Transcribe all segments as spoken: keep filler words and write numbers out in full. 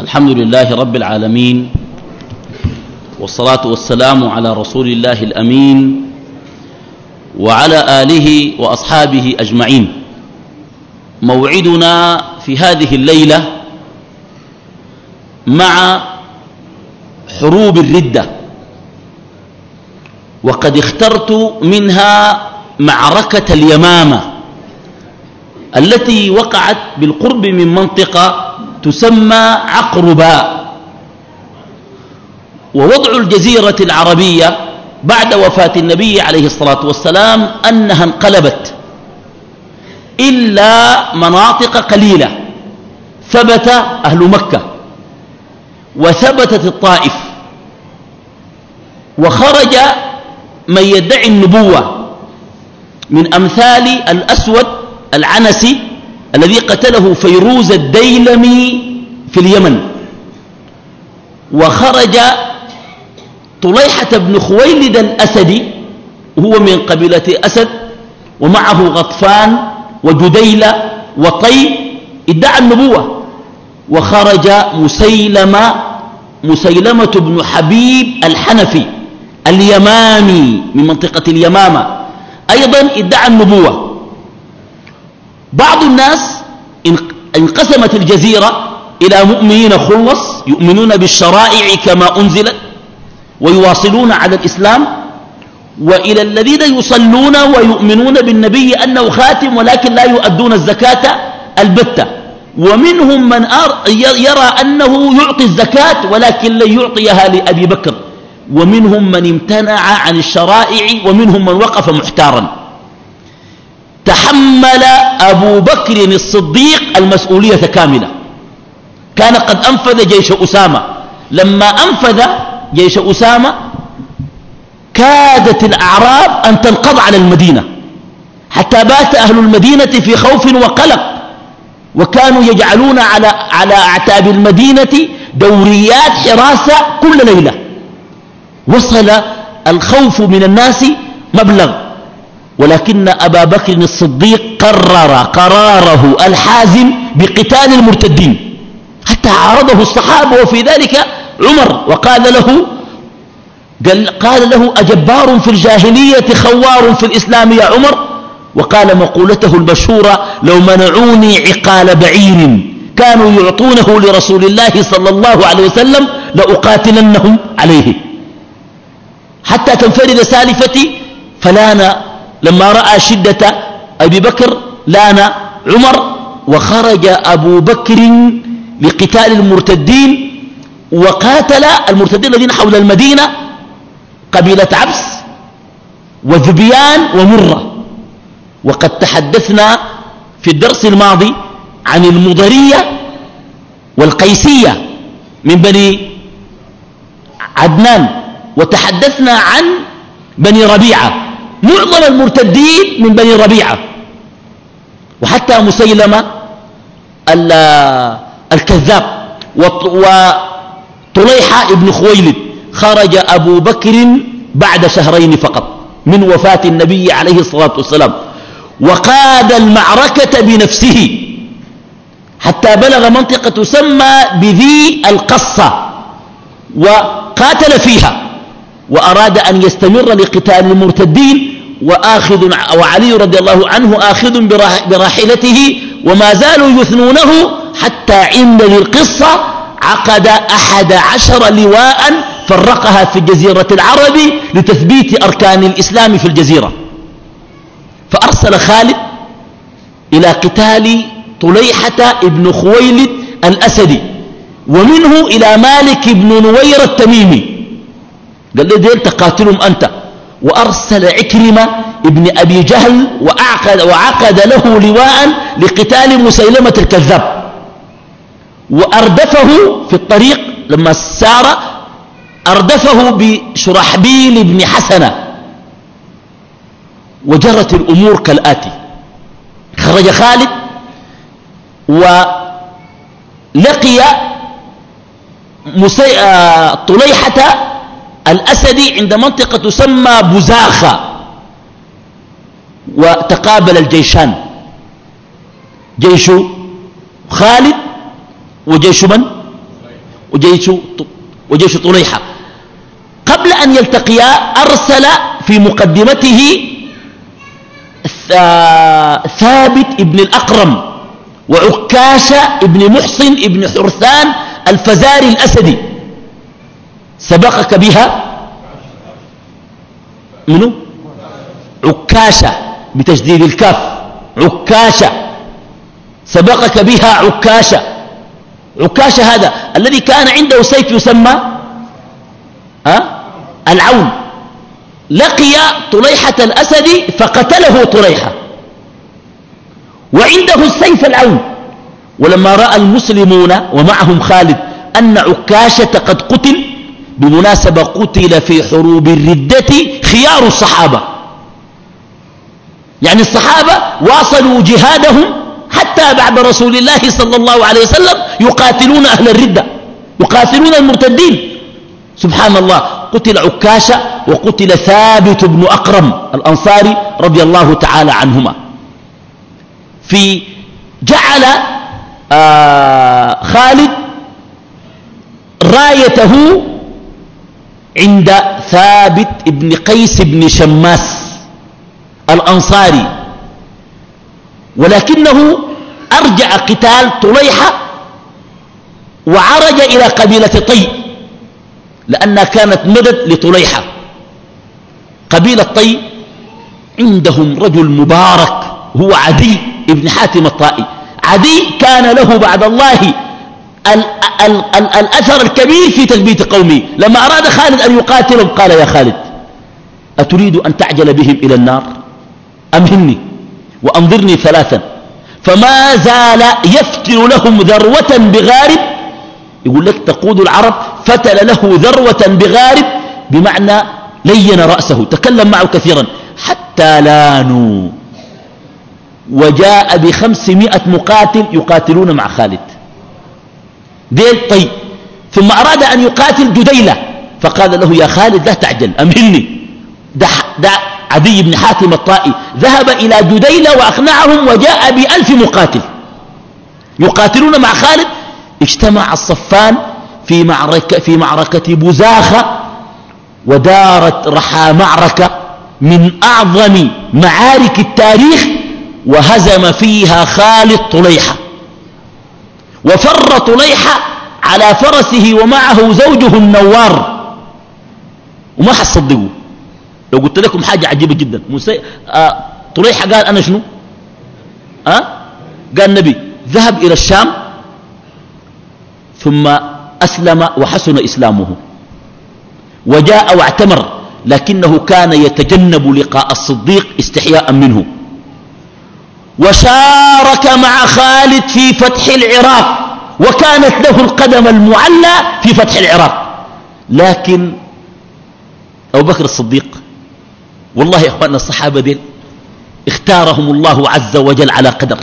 الحمد لله رب العالمين، والصلاة والسلام على رسول الله الأمين وعلى آله وأصحابه أجمعين. موعدنا في هذه الليلة مع حروب الردة، وقد اخترت منها معركة اليمامة التي وقعت بالقرب من منطقة تسمى عقرباء. ووضع الجزيرة العربية بعد وفاة النبي عليه الصلاة والسلام أنها انقلبت إلا مناطق قليلة. ثبت أهل مكة وثبتت الطائف، وخرج من يدعي النبوة من أمثال الأسود العنسي الذي قتله فيروز الديلمي في اليمن، وخرج طليحة بن خويلد الأسدي وهو من قبيلة أسد، ومعه غطفان وجديلة وطي ادعى النبوة. وخرج مسيلمة مسيلمة بن حبيب الحنفي اليمامي من منطقة اليمامة أيضا ادعى النبوة. بعض الناس انقسمت الجزيرة إلى مؤمنين خلص يؤمنون بالشرائع كما أنزلت ويواصلون على الإسلام، وإلى الذين يصلون ويؤمنون بالنبي أنه خاتم ولكن لا يؤدون الزكاة البتة، ومنهم من يرى أنه يعطي الزكاة ولكن لن يعطيها لأبي بكر، ومنهم من امتنع عن الشرائع، ومنهم من وقف محتارا. تحمل أبو بكر الصديق المسؤولية كاملة. كان قد أنفذ جيش أسامة، لما أنفذ جيش أسامة كادت الأعراب أن تنقض على المدينة، حتى بات أهل المدينة في خوف وقلق، وكانوا يجعلون على, على أعتاب المدينة دوريات حراسة كل ليلة. وصل الخوف من الناس مبلغ، ولكن أبا بكر الصديق قرر قراره الحازم بقتال المرتدين، حتى عارضه الصحابة وفي ذلك عمر، وقال له قال, قال له أجبار في الجاهلية خوار في الإسلام يا عمر؟ وقال مقولته المشهورة: لو منعوني عقال بعير كانوا يعطونه لرسول الله صلى الله عليه وسلم لأقاتلنهم عليه. حتى تنفرد سالفتي، فلان لما رأى شدة أبي بكر لان عمر، وخرج أبو بكر لقتال المرتدين، وقاتل المرتدين الذين حول المدينة قبيلة عبس وذبيان ومرة. وقد تحدثنا في الدرس الماضي عن المضرية والقيسية من بني عدنان، وتحدثنا عن بني ربيعة. معظم المرتدين من بني ربيعة، وحتى مسيلمة الكذاب وطليحة ابن خويلد. خرج أبو بكر بعد شهرين فقط من وفاة النبي عليه الصلاة والسلام، وقاد المعركة بنفسه حتى بلغ منطقة تسمى بذي القصة، وقاتل فيها، وأراد أن يستمر لقتال المرتدين، وآخذ وعلي رضي الله عنه آخذ براحلته، وما زالوا يثنونه حتى عند ذي القصة عقد أحد عشر لواء فرقها في جزيرة العرب لتثبيت أركان الإسلام في الجزيرة. فأرسل خالد إلى قتال طليحة ابن خويلد الأسدي، ومنه إلى مالك بن نوير التميمي، قال له ديل تقاتلهم أنت. وأرسل عكرمة ابن أبي جهل وعقد, وعقد له لواء لقتال مسيلمة الكذاب، وأردفه في الطريق لما سار أردفه بشرحبيل بن حسنة. وجرت الأمور كالآتي: خرج خالد ولقي مسي... طليحة الأسدي عند منطقة تسمى بزاخة، وتقابل الجيشان، جيش خالد وجيش من؟ وجيش, وجيش طليحة. قبل أن يلتقيا أرسل في مقدمته ثابت ابن الأقرم وعكاشة ابن محصن ابن حرثان الفزاري الأسدي. سبقك بها منو؟ عكاشة بتشديد الكاف، عكاشة سبقك بها عكاشة. عكاشة هذا الذي كان عنده سيف يسمى أه؟ العون. لقي طليحة الأسدي فقتله طليحة وعنده السيف العون. ولما رأى المسلمون ومعهم خالد أن عكاشة قد قتل، بمناسبة قتل في حروب الردة خيار الصحابة، يعني الصحابة واصلوا جهادهم حتى بعد رسول الله صلى الله عليه وسلم يقاتلون أهل الردة، يقاتلون المرتدين. سبحان الله، قتل عكاشة وقتل ثابت بن أقرم الأنصاري رضي الله تعالى عنهما. في جعل آه خالد رايته عند ثابت بن قيس بن شماس الأنصاري، ولكنه أرجع قتال طليحة وعرج إلى قبيلة طي، لأنها كانت مدد لطليحة. قبيلة طي عندهم رجل مبارك هو عدي ابن حاتم الطائي. عدي كان له بعد الله ال ال ال الأثر الكبير في تثبيت قومه. لما أراد خالد أن يقاتلهم قال: يا خالد، أتريد أن تعجل بهم إلى النار؟ أمهلني وأنظرني ثلاثا. فما زال يفتل لهم ذروة بغارب. يقول لك تقود العرب فتل له ذروة بغارب، بمعنى لين رأسه، تكلم معه كثيرا حتى لانوا، وجاء بخمسمائة مقاتل يقاتلون مع خالد. ديل طيب. ثم أراد أن يقاتل جديلة فقال له: يا خالد لا تعجل، أمهلني. ده, ده عدي بن حاتم الطائي ذهب إلى جديلة وأقنعهم وجاء بألف مقاتل يقاتلون مع خالد. اجتمع الصفان في معركة, في معركة بزاخة، ودارت رحى معركة من أعظم معارك التاريخ، وهزم فيها خالد طليحة، وفر طليحة على فرسه ومعه زوجه النوار. وما حتصدقوا لو قلت لكم حاجة عجيبة جدا. آه طليحة قال: أنا شنو؟ آه قال النبي ذهب إلى الشام ثم أسلم وحسن إسلامه وجاء واعتمر، لكنه كان يتجنب لقاء الصديق استحياء منه. وشارك مع خالد في فتح العراق، وكانت له القدم المعلى في فتح العراق. لكن أبو بكر الصديق، والله يا أخواننا الصحابة دين اختارهم الله عز وجل على قدر.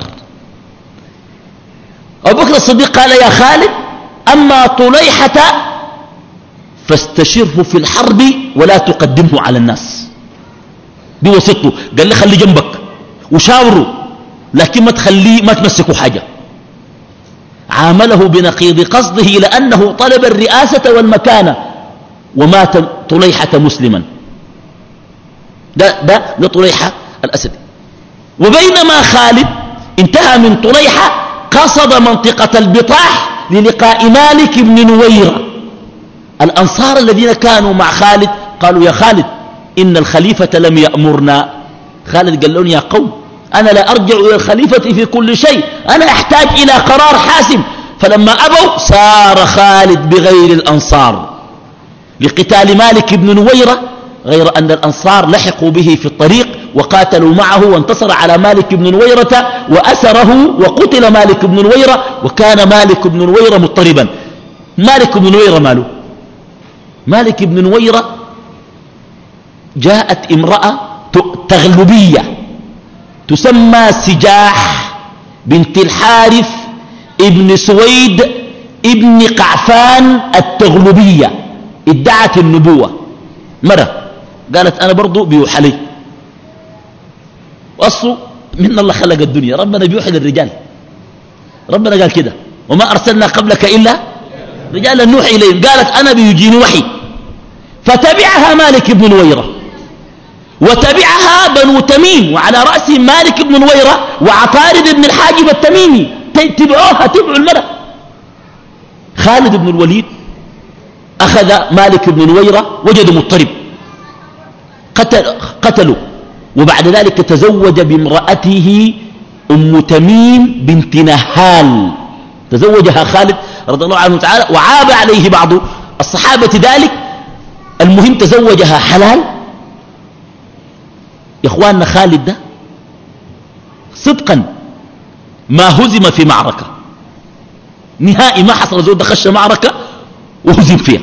أبو بكر الصديق قال: يا خالد، أما طليحة فاستشره في الحرب ولا تقدمه على الناس. دي وسطه، قال لي خلي جنبك وشاوروا، لكن ما تخليه ما تمسكوا حاجة. عامله بنقيض قصده لأنه طلب الرئاسة والمكانة، ومات طليحة مسلما. ده, ده, ده طليحة الأسدي. وبينما خالد انتهى من طليحة قصد منطقة البطاح للقاء مالك بن نويرة. الأنصار الذين كانوا مع خالد قالوا: يا خالد، إن الخليفة لم يأمرنا. خالد قال لهم: يا قوم، أنا لا أرجع إلى الخليفة في كل شيء، أنا أحتاج إلى قرار حاسم. فلما أبوا سار خالد بغير الأنصار لقتال مالك بن نويرة، غير أن الأنصار لحقوا به في الطريق وقاتلوا معه وانتصر على مالك بن نويرة وأسره وقتل مالك بن نويرة. وكان مالك بن نويرة مضطربا. مالك بن نويرة ماله؟ مالك بن نويرة جاءت امرأة تغلبية تسمى سجاح بنت الحارث ابن سويد ابن قعفان التغلبية، ادعت النبوة. مرة قالت: أنا برضو بيوحى لي. وأصله من الله خلق الدنيا، ربنا بيوحي للرجال. ربنا قال كده: وما أرسلنا قبلك إلا رجال نوحي إليهم، قالت أنا بيجيني وحي. فتبعها مالك بن نويرة وتبعها بنو تميم، وعلى رأسهم مالك بن نويرة وعطارد بن الحاجب التميمي، تبعوها تبعوا المرأة. خالد بن الوليد أخذ مالك بن نويرة، وجد مضطرب، قتل قتلوا، وبعد ذلك تزوج بامرأته أم تميم بنت نهال، تزوجها خالد رضي الله عنه تعالى، وعاب عليه بعض الصحابة ذلك. المهم تزوجها حلال. يا اخواننا خالد ده صدقا ما هزم في معركة نهائي، ما حصل زود خش معركة وهزم فيها.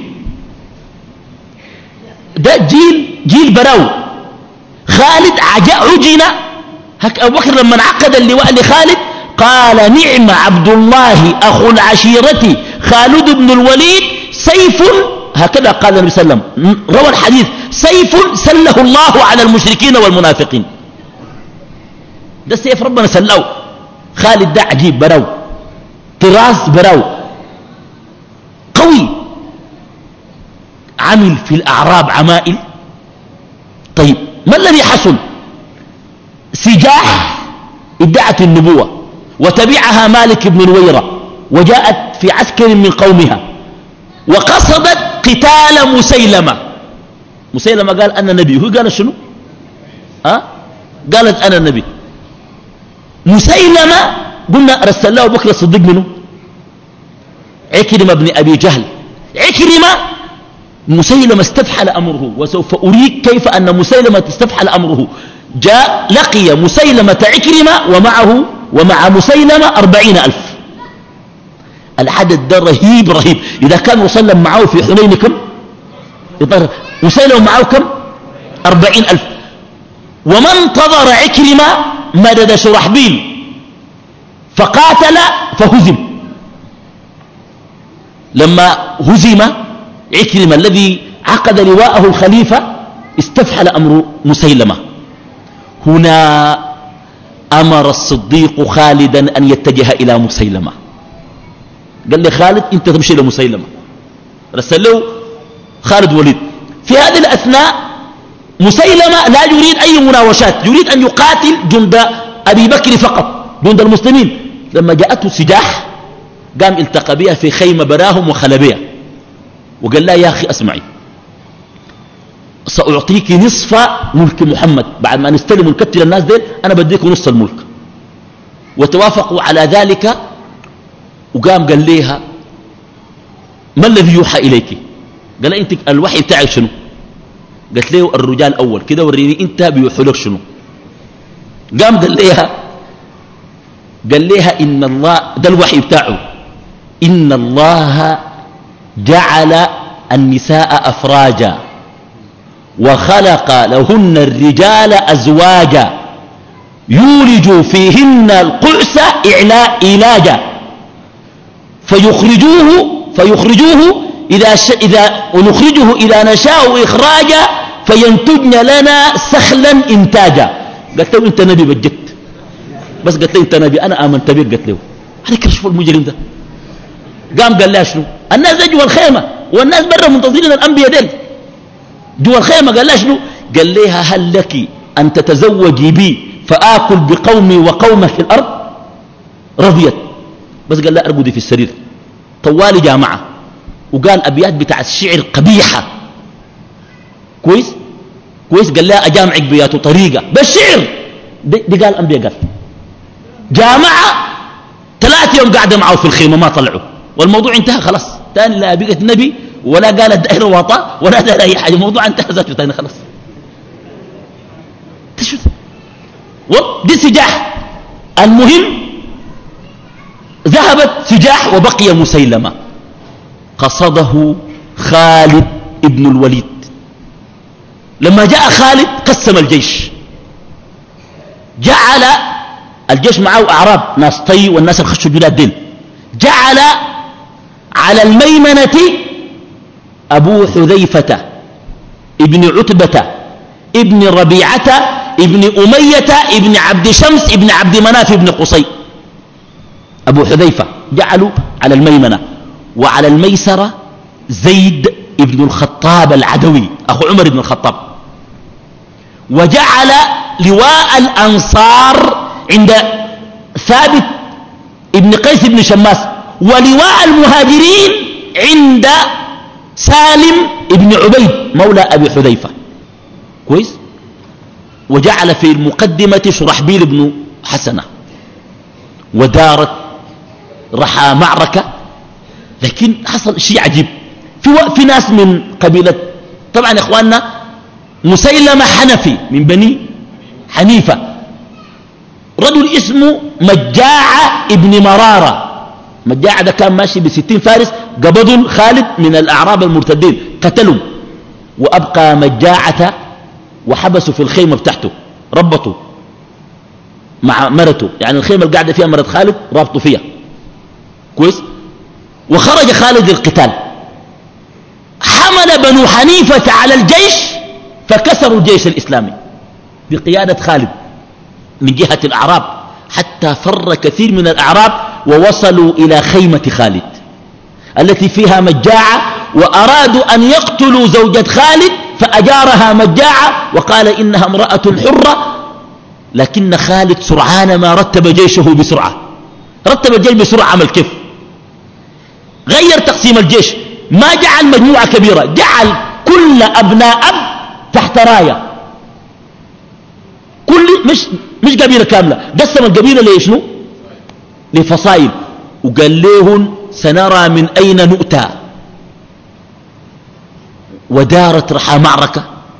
ده جيل جيل براو. خالد عجن. هك أبو بكر لما عقد اللواء لخالد قال نعم عبد الله أخو العشيرة خالد بن الوليد سيف، هكذا قال النبي صلى الله عليه وسلم، روى الحديث سيف سله الله على المشركين والمنافقين. ده سيف ربنا سلاه. خالد ده عجيب براو، طراز براو، قوي، عمل في الأعراب عمائل. طيب ما الذي حصل؟ سجاح ادعت النبوة وتبعها مالك بن نويرة، وجاءت في عسكر من قومها وقصدت قتال مسيلمة. مسيلمة قال أنا نبي، هو قال شنو؟ أه؟ قالت أنا النبي. مسيلمة قلنا رسل له بكر الصديق منه عكرمة بن أبي جهل. عكرمة مسيلمة استفحل أمره، وسوف أريك كيف أن مسيلمة استفحل أمره. جاء لقي مسيلمة عكرمة ومعه ومع مسيلمة أربعين ألف. العدد ده رهيب رهيب. إذا كان مسلم معه في حنين كم؟ مسيلمة معه كم؟ أربعين ألف. وما انتظر عكرمة مدد شرحبيل فقاتل فهزم. لما هزم عكرمة الذي عقد لواءه الخليفة استفحل أمر مسيلمة. هنا أمر الصديق خالدا أن يتجه إلى مسيلمة. قال لي خالد أنت تمشي لمسيلمة، رسل له خالد وليد. في هذه الأثناء مسيلمة لا يريد أي مناوشات، يريد أن يقاتل جند أبي بكر فقط، جند المسلمين. لما جاءته سجاح قام التقى بها في خيمة براهم وخلبها، وقال لا يا أخي أسمعي، سأعطيك نصف ملك محمد بعد ما نستلم ونكتل الناس ديل، أنا بديك نصف الملك. وتوافقوا على ذلك. وقام قال ليها ما الذي يوحى إليك؟ قال انت الوحي بتاعك شنو؟ قالت له الرجال أول كده، وريني انت بيوحوا لك شنو. قام قال ليها قال ليها إن الله ده الوحي بتاعه، إن الله جعل النساء أفراجا وخلق لهن الرجال أزواجا يولج فيهن القعس إعلاجا فيخرجوه فيخرجوه إذا, ش... إذا ونخرجه إذا نشاء إخراجا فينتجن لنا سخلا إنتاجا. قلت له أنت نبي بجت، بس قلت له أنت نبي أنا آمنت بك. قلت له عليك شوف المجرم ده. قام قال لها شنو؟ الناس جوا الخيمة والناس برا منتظرين الأنبياء ديل جوا الخيمة. قال لها شنو؟ قال لها هل لك أن تتزوجي بي فآكل بقومي وقومك في الأرض؟ رضيت، بس قال لا أرقدي في السرير. طوالي جامعة وقال أبيات بتاع الشعر قبيحة كويس كويس. قال لها أجامعك بيات طريقة بس شعر دي, دي قال أنبياء. قال جامعة ثلاثة يوم قاعدة معه في الخيمة ما طلعوا، والموضوع انتهى خلاص. تاني لا بقت نبي ولا قالت دائرة وطا ولا دائرة أي حاجة، الموضوع انتهى ذاته تاني خلاص. تشوف دي سجاح. المهم ذهبت سجاح وبقي مسيلمة. قصده خالد ابن الوليد. لما جاء خالد قسم الجيش، جعل الجيش معه أعراب ناس طي والناس الخشوا الجلاد دين. جعل على الميمنة أبو حذيفة ابن عتبة ابن ربيعة ابن أمية ابن عبد شمس ابن عبد مناف ابن قصي. أبو حذيفة جعلوا على الميمنة، وعلى الميسرة زيد ابن الخطاب العدوي أخو عمر بن الخطاب. وجعل لواء الأنصار عند ثابت ابن قيس بن شماس، ولواء المهاجرين عند سالم ابن عبيد مولى أبي حذيفة. كويس. وجعل في المقدمة شرحبيل بن حسنة. ودارت رحى معركة، لكن حصل شيء عجيب. في, في ناس من قبيلة، طبعا يا إخواننا مسيلمة حنفي من بني حنيفة، رجل اسمه مجاعة ابن مرارة. مجاعة ده كان ماشي بستين فارس، قبضوا خالد من الأعراب المرتدين قتلوا، وأبقى مجاعة وحبسوا في الخيمة بتاعته، ربطوا مع مرته، يعني الخيمة اللي قاعدة فيها مرت خالد رابطوا فيها. كويس. وخرج خالد للقتال، حمل بنو حنيفة على الجيش فكسروا الجيش الإسلامي بقيادة خالد من جهة الأعراب، حتى فر كثير من الأعراب ووصلوا إلى خيمة خالد التي فيها مجاعة، وأرادوا أن يقتلوا زوجة خالد فأجارها مجاعة وقال إنها امرأة حرة. لكن خالد سرعان ما رتب جيشه بسرعة، رتب الجيش بسرعة. عمل كيف؟ غير تقسيم الجيش، ما جعل مجموعة كبيرة، جعل كل أبناء أب تحت راية، كل مش مش قبيلة كاملة، قسم القبيلة ليشنو؟ لفصائل، وقال لهم سنرى من أين نؤتى. ودارت رحى معركة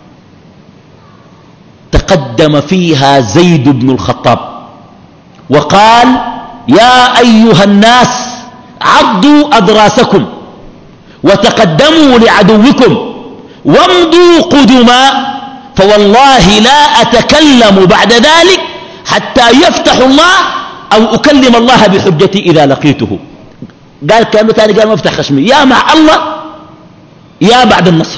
تقدم فيها زيد بن الخطاب وقال يا أيها الناس عضوا أضراسكم وتقدموا لعدوكم وامضوا قدما، فوالله لا أتكلم بعد ذلك حتى يفتح الله أو أكلم الله بحجتي إذا لقيته. قال كانوا تاني، قال ما افتح خشمي، يا مع الله يا بعد النصر.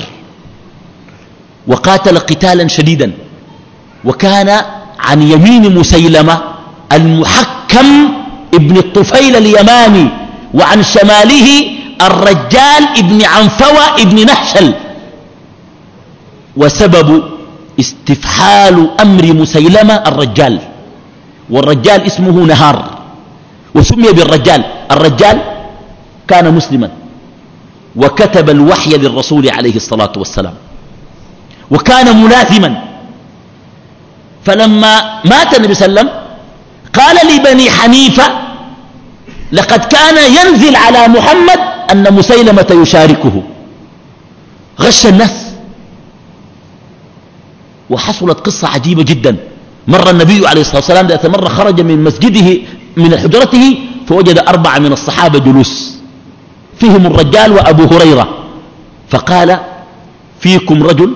وقاتل قتالا شديدا، وكان عن يمين مسيلمة المحكم ابن الطفيل اليماني، وعن شماله الرجال ابن عنفوة ابن نهشل. وسبب استفحال أمر مسيلمة الرجال، والرجال اسمه نهار، وسمي بالرجال. الرجال كان مسلما وكتب الوحي للرسول عليه الصلاة والسلام، وكان ملاثما. فلما مات النبي صلى الله عليه وسلم قال لبني حنيفة لقد كان ينزل على محمد أن مسيلمة يشاركه، غش الناس. وحصلت قصة عجيبة جدا. مر النبي عليه الصلاة والسلام ذات مرة خرج من مسجده من حجرته فوجد أربعة من الصحابة جلوس، فيهم الرجال وأبو هريرة، فقال فيكم رجل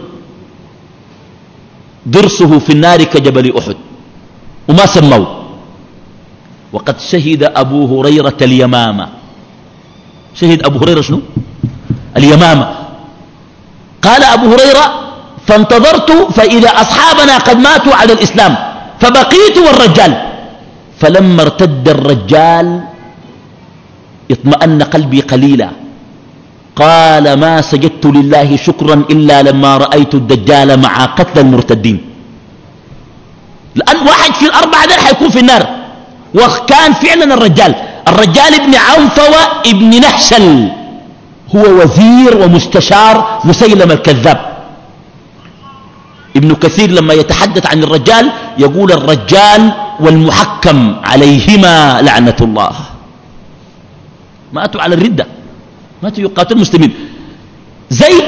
ضرسه في النار كجبل أحد، وما سموه، وقد شهد أبو هريرة اليمامة. شهد أبو هريرة شنو؟ اليمامة. قال أبو هريرة فانتظرت فإذا أصحابنا قد ماتوا على الإسلام فبقيت والرجال، فلما ارتد الرجال اطمأن قلبي قليلا. قال ما سجدت لله شكرا إلا لما رأيت الدجال مع قتل المرتدين، لأن واحد في الأربعة دول حيكون في النار. وكان فعلا الرجال الرجال ابن عنفوة ابن نهشل هو وزير ومستشار مسيلم الكذاب. ابن كثير لما يتحدث عن الرجال يقول الرجال والمحكم عليهما لعنة الله، ماتوا على الردة، ماتوا يقاتل المسلمين. زيد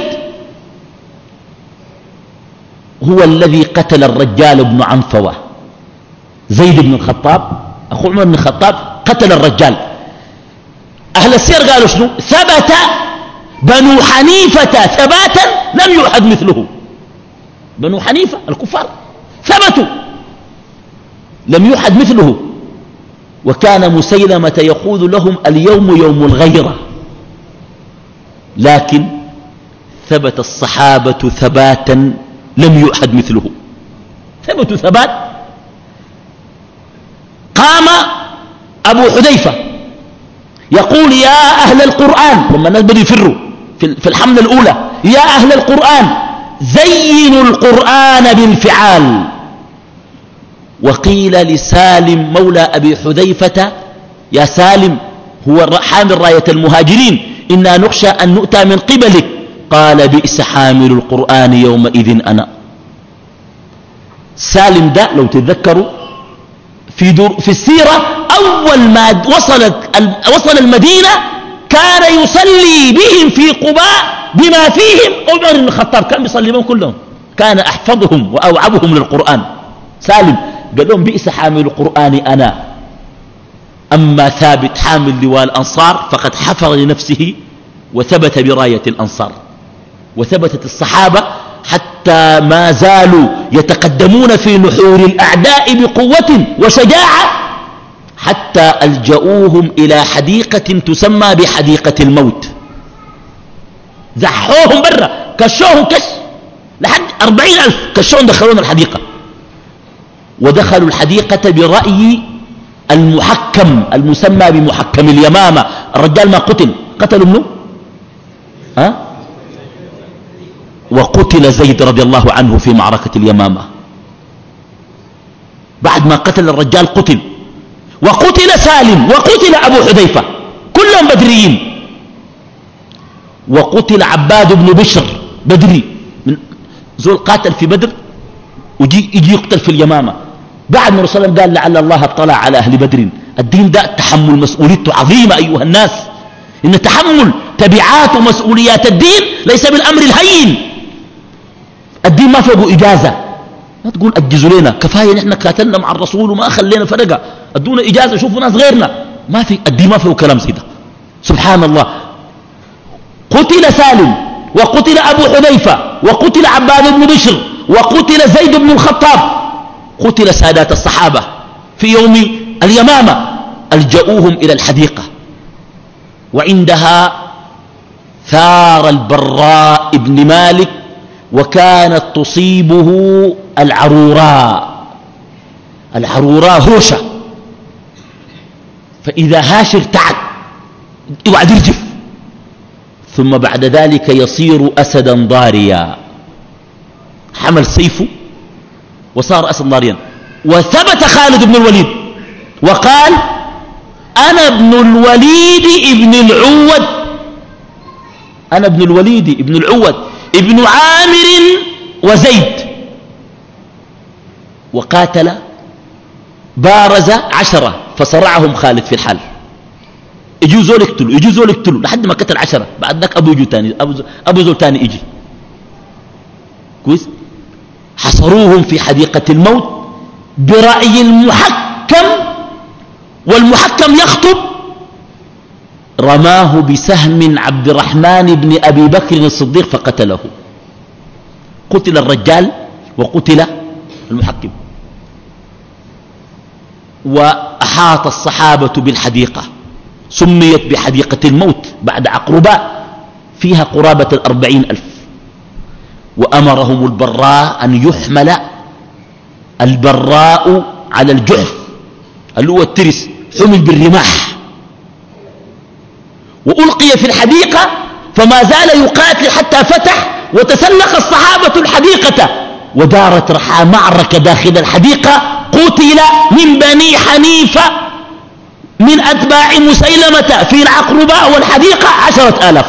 هو الذي قتل الرجال ابن عنفوة. زيد بن الخطاب أخو عمر بن الخطاب قتل الرجال. أهل السير قالوا شنو؟ ثبت بنو حنيفة ثباتا لم يعهد مثله. بنو حنيفة الكفار ثبتوا لم يعهد مثله. وكان مسيلمة يقول لهم اليوم يوم الغيرة، لكن ثبت الصحابة ثباتا لم يعهد مثله، ثبتوا ثبات. قام أبو حذيفة يقول يا أهل القرآن لما الناس بدوا يفروا في الحملة الأولى، يا أهل القرآن زينوا القرآن بالفعال. وقيل لسالم مولى أبي حذيفة يا سالم هو حامل راية المهاجرين إنا نخشى أن نؤتى من قبلك، قال بئس حامل القرآن يومئذ أنا. سالم ده لو تتذكروا في, دور في السيرة أول ما وصلت وصل المدينة كان يصلي بهم في قباء بما فيهم عمر بن الخطاب، كان بيصلي بهم كلهم، كان أحفظهم وأوعبهم للقرآن. سالم قال لهم بئس حامل القرآن أنا، أما ثابت حامل لواء الأنصار فقد حفظ لنفسه وثبت براية الأنصار. وثبتت الصحابة حتى ما زالوا يتقدمون في نحور الأعداء بقوة وشجاعة، حتى ألجأوهم إلى حديقة تسمى بحديقة الموت، زحوهم برا كشوهم كش لحد أربعين ألف كشوهم دخلون الحديقة. ودخلوا الحديقة برأي المحكم المسمى بمحكم اليمامة. الرجال ما قتل، قتلوا منه ها؟ وقتل زيد رضي الله عنه في معركة اليمامة. بعد ما قتل الرجال قتل، وقتل سالم، وقتل أبو حذيفة، كلهم بدريين. وقتل عباد بن بشر بدري، من زول قاتل في بدر ويجي يجي يقتل في اليمامة. بعد ما رسول الله قال لعل الله اطلع على أهل بدر. الدين ده تحمل مسؤوليته عظيمة أيها الناس، إن تحمل تبعات ومسؤوليات الدين ليس بالأمر الهين. الدين ما فوقه إجازة، ما تقول أجزوا لنا كفاية نحن قاتلنا مع الرسول وما خلينا فرقة، أدونا إجازة شوفوا ناس غيرنا. ما في الدين ما فوقه كلام سيدا. سبحان الله. قتل سالم، وقتل أبو حذيفة، وقتل عباد بن بشر، وقتل زيد بن الخطاب، قتل سادات الصحابة في يوم اليمامة. ألجأوهم إلى الحديقة، وعندها ثار البراء بن مالك، وكانت تصيبه العروراء. العروراء هوشة، فإذا هاش ارتعد يقعد يرجف، ثم بعد ذلك يصير أسدا ضاريا، حمل سيفه وصار أسد ضاريا. وثبت خالد بن الوليد وقال أنا ابن الوليد ابن العود، أنا ابن الوليد ابن العود ابن عامر وزيد. وقاتل بارز عشرة فصرعهم خالد في الحال، يجوا زول يقتلوا يجوا زول يقتلوا لحد ما قتل عشرة. بعد ذاك أبو يجو تاني، أبو, أبو زول تاني يجي كويس. حصروهم في حديقة الموت برأي المحكم، والمحكم يخطب. رماه بسهم عبد الرحمن بن أبي بكر الصديق فقتله. قتل الرجال وقتل المحكم. وأحاط الصحابة بالحديقة، سميت بحديقة الموت بعد عقرباء، فيها قرابة الأربعين ألف. وأمرهم البراء أن يحمل البراء على الجحف اللي هو الترس، حمل بالرماح وألقي في الحديقة، فما زال يقاتل حتى فتح وتسلق الصحابة الحديقة، ودارت رحى معركة داخل الحديقة. قتل من بني حنيفة من أتباع مسيلمة في العقرباء والحديقة عشرة آلاف،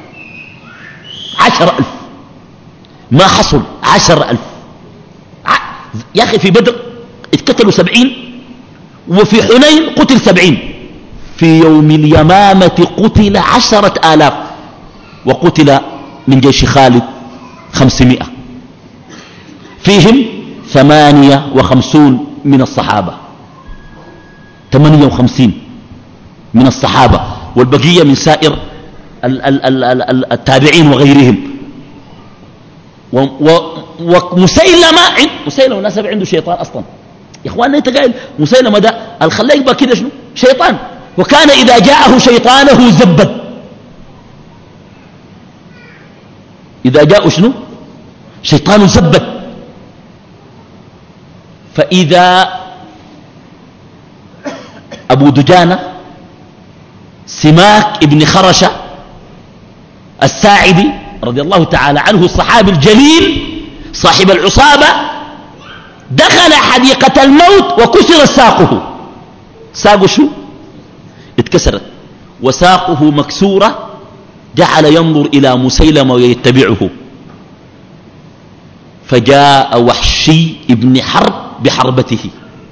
عشر ألف ما حصل، عشر ألف. يا أخي في بدر اتقتلوا سبعين، وفي حنين قتل سبعين، في يوم اليمامة قتل عشرة آلاف، وقتل من جيش خالد خمسمائة، فيهم ثمانية وخمسون من الصحابة، ثمانية وخمسين من الصحابة، والبقية من سائر التابعين وغيرهم. ومسيلمة مسيلمة الناس عنده شيطان أصلا يا إخواننا. أنت قايل مسيلمة ده الخلاق يبقى كده شنو؟ شيطان. وكان إذا جاءه شيطانه زبد، إذا جاءه شنو؟ شيطان زبد. فإذا أبو دجانة سماك ابن خرشة الساعدي رضي الله تعالى عنه الصحابي الجليل صاحب العصابة، دخل حديقة الموت وكسر ساقه. ساقه شو؟ اتكسرت وساقه مكسورة. جعل ينظر إلى مسيلمة ويتبعه، فجاء وحشي ابن حرب بحربته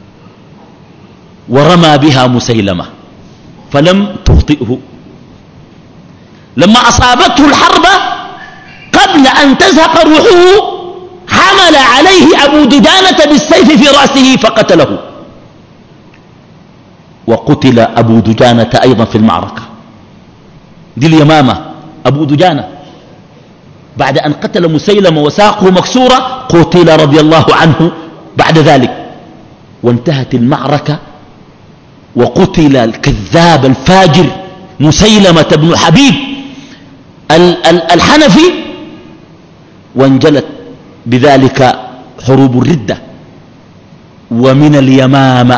ورمى بها مسيلمة فلم تخطئه. لما أصابته الحربة قبل أن تزهق روحه حمل عليه أبو دجانة بالسيف في رأسه فقتله، وقتل أبو دجانة أيضا في المعركة. دي اليمامة. أبو دجانة بعد أن قتل مسيلمة وساقه مكسورة قتل رضي الله عنه بعد ذلك، وانتهت المعركة وقتل الكذاب الفاجر مسيلمة بن حبيب الحنفي، وانجلت بذلك حروب الردة. ومن اليمامة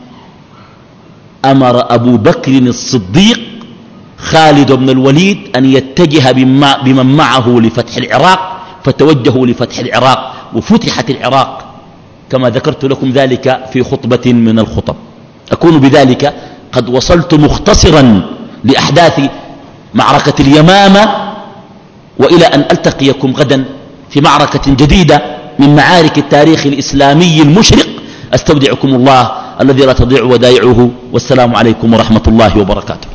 أمر أبو بكر الصديق خالد بن الوليد أن يتجه بمن معه لفتح العراق، فتوجهوا لفتح العراق وفتحت العراق كما ذكرت لكم ذلك في خطبة من الخطب. أكون بذلك قد وصلت مختصرا لأحداث معركة اليمامة، وإلى أن ألتقيكم غدا في معركة جديدة من معارك التاريخ الإسلامي المشرق. أستودعكم الله الذي لا تضيع ودائعه، والسلام عليكم ورحمة الله وبركاته.